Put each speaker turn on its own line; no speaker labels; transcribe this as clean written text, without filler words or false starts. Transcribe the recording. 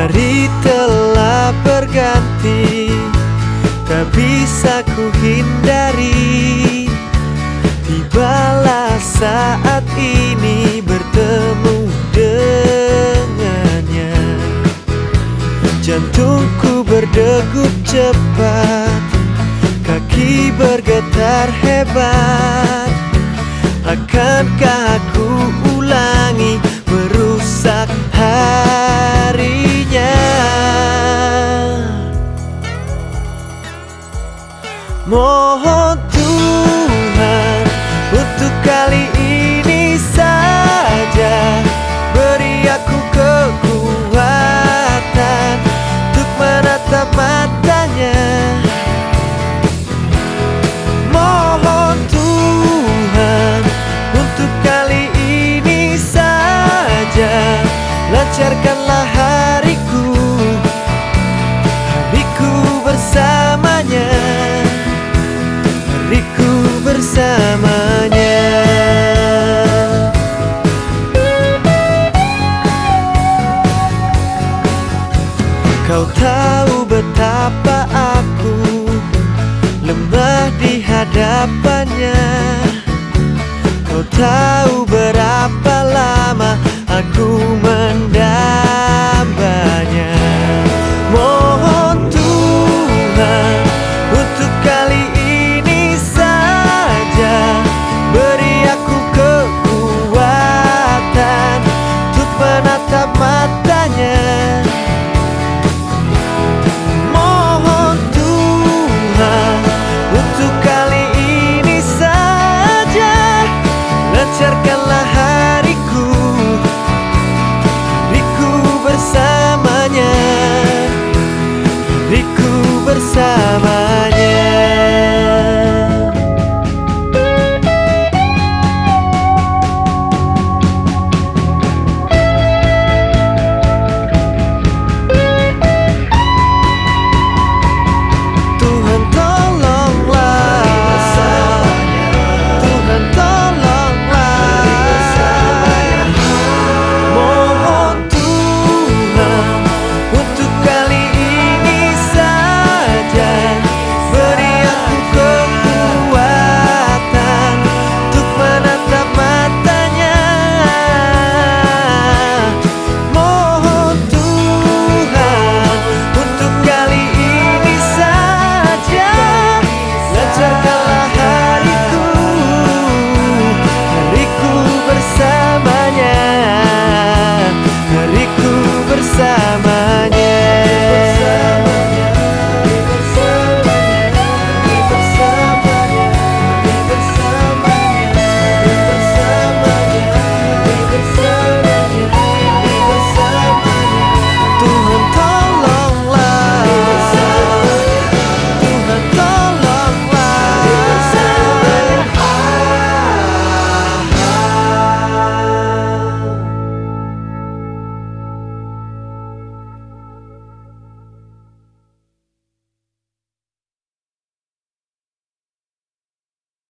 Hari telah berganti, tak bisa ku hindari. Tibalah saat ini bertemu dengannya. Jantungku berdegup cepat, kaki bergetar hebat. Akankah aku ulangi merusak harinya? Mohon Tuhan untuk kali ini saja beri aku kekuatan untuk menatap matanya. Mohon Tuhan untuk kali ini saja lancarkanlah hariku bersamanya, hariku bersamanya. Kau tahu betapa aku lemah di hadapannya.